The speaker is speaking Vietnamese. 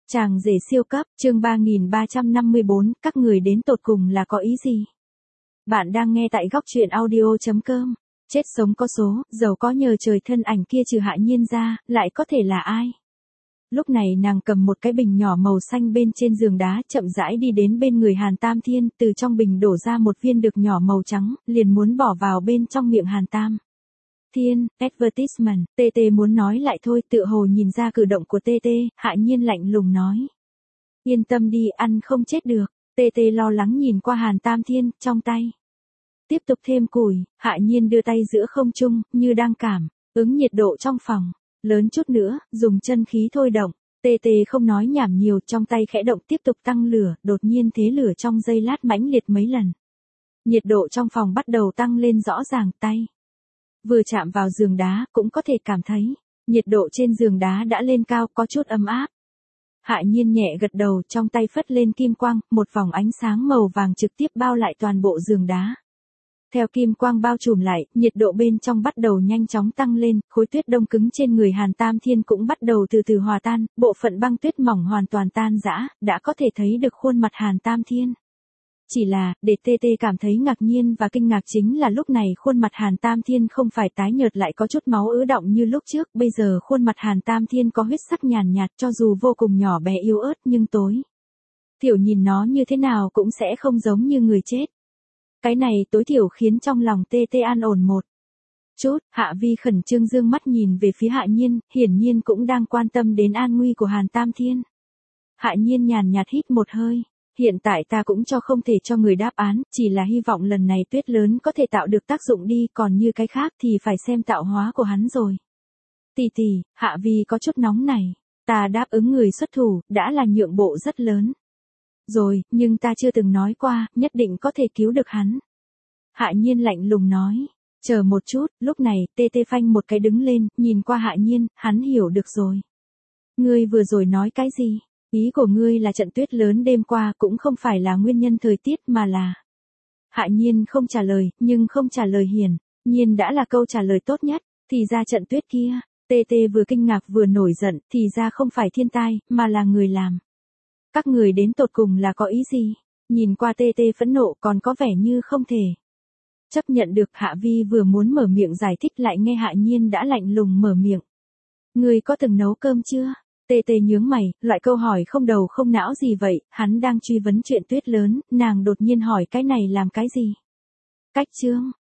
Chàng rể siêu cấp, chương 3354, các người đến tột cùng là có ý gì? Bạn đang nghe tại góc truyện audio.com. Chết sống có số, giàu có nhờ trời, thân ảnh kia trừ Hạ Nhiên ra, lại có thể là ai? Lúc này nàng cầm một cái bình nhỏ màu xanh bên trên giường đá, chậm rãi đi đến bên người Hàn Tam Thiên, từ trong bình đổ ra một viên đực nhỏ màu trắng, liền muốn bỏ vào bên trong miệng Hàn Tam Thiên. Advertisement. TT muốn nói lại thôi, tựa hồ nhìn ra cử động của TT, Hạ Nhiên lạnh lùng nói. Yên tâm đi, ăn không chết được. TT lo lắng nhìn qua Hàn Tam Thiên, trong tay tiếp tục thêm củi. Hạ Nhiên đưa tay giữa không trung, như đang cảm ứng nhiệt độ trong phòng. Lớn chút nữa, dùng chân khí thôi động. TT không nói nhảm nhiều, trong tay khẽ động tiếp tục tăng lửa, đột nhiên thế lửa trong giây lát mãnh liệt mấy lần. Nhiệt độ trong phòng bắt đầu tăng lên rõ ràng, tay vừa chạm vào giường đá, cũng có thể cảm thấy, nhiệt độ trên giường đá đã lên cao, có chút ấm áp. Hạ Nhiên nhẹ gật đầu, trong tay phất lên kim quang, một vòng ánh sáng màu vàng trực tiếp bao lại toàn bộ giường đá. Theo kim quang bao trùm lại, nhiệt độ bên trong bắt đầu nhanh chóng tăng lên, khối tuyết đông cứng trên người Hàn Tam Thiên cũng bắt đầu từ từ hòa tan, bộ phận băng tuyết mỏng hoàn toàn tan rã, đã có thể thấy được khuôn mặt Hàn Tam Thiên. Chỉ là, để TT cảm thấy ngạc nhiên và kinh ngạc chính là lúc này khuôn mặt Hàn Tam Thiên không phải tái nhợt lại có chút máu ứ đọng như lúc trước, bây giờ khuôn mặt Hàn Tam Thiên có huyết sắc nhàn nhạt, cho dù vô cùng nhỏ bé yếu ớt nhưng tối thiểu nhìn nó như thế nào cũng sẽ không giống như người chết. Cái này tối thiểu khiến trong lòng TT an ổn một chút. Hạ Vi khẩn trương dương mắt nhìn về phía Hạ Nhiên, hiển nhiên cũng đang quan tâm đến an nguy của Hàn Tam Thiên. Hạ Nhiên nhàn nhạt hít một hơi. Hiện tại ta cũng không thể cho người đáp án, chỉ là hy vọng lần này tuyết lớn có thể tạo được tác dụng đi, còn như cái khác thì phải xem tạo hóa của hắn rồi. Tỷ tỷ, Hạ Vi có chút nóng này. Ta đáp ứng người xuất thủ, đã là nhượng bộ rất lớn rồi, nhưng ta chưa từng nói qua, nhất định có thể cứu được hắn. Hạ Nhiên lạnh lùng nói. Chờ một chút, lúc này, TT phanh một cái đứng lên, nhìn qua Hạ Nhiên, hắn hiểu được rồi. Ngươi vừa rồi nói cái gì? Ý của ngươi là trận tuyết lớn đêm qua cũng không phải là nguyên nhân thời tiết mà là... Hạ Nhiên không trả lời, nhưng không trả lời hiển nhiên đã là câu trả lời tốt nhất. Thì ra trận tuyết kia, TT vừa kinh ngạc vừa nổi giận, thì ra không phải thiên tai, mà là người làm. Các người đến tột cùng là có ý gì? Nhìn qua TT phẫn nộ còn có vẻ như không thể chấp nhận được. Hạ Vi vừa muốn mở miệng giải thích lại nghe Hạ Nhiên đã lạnh lùng mở miệng. Ngươi có từng nấu cơm chưa? TT nhướng mày, loại câu hỏi không đầu không não gì vậy, hắn đang truy vấn chuyện tuyết lớn, nàng đột nhiên hỏi cái này làm cái gì? Cách chương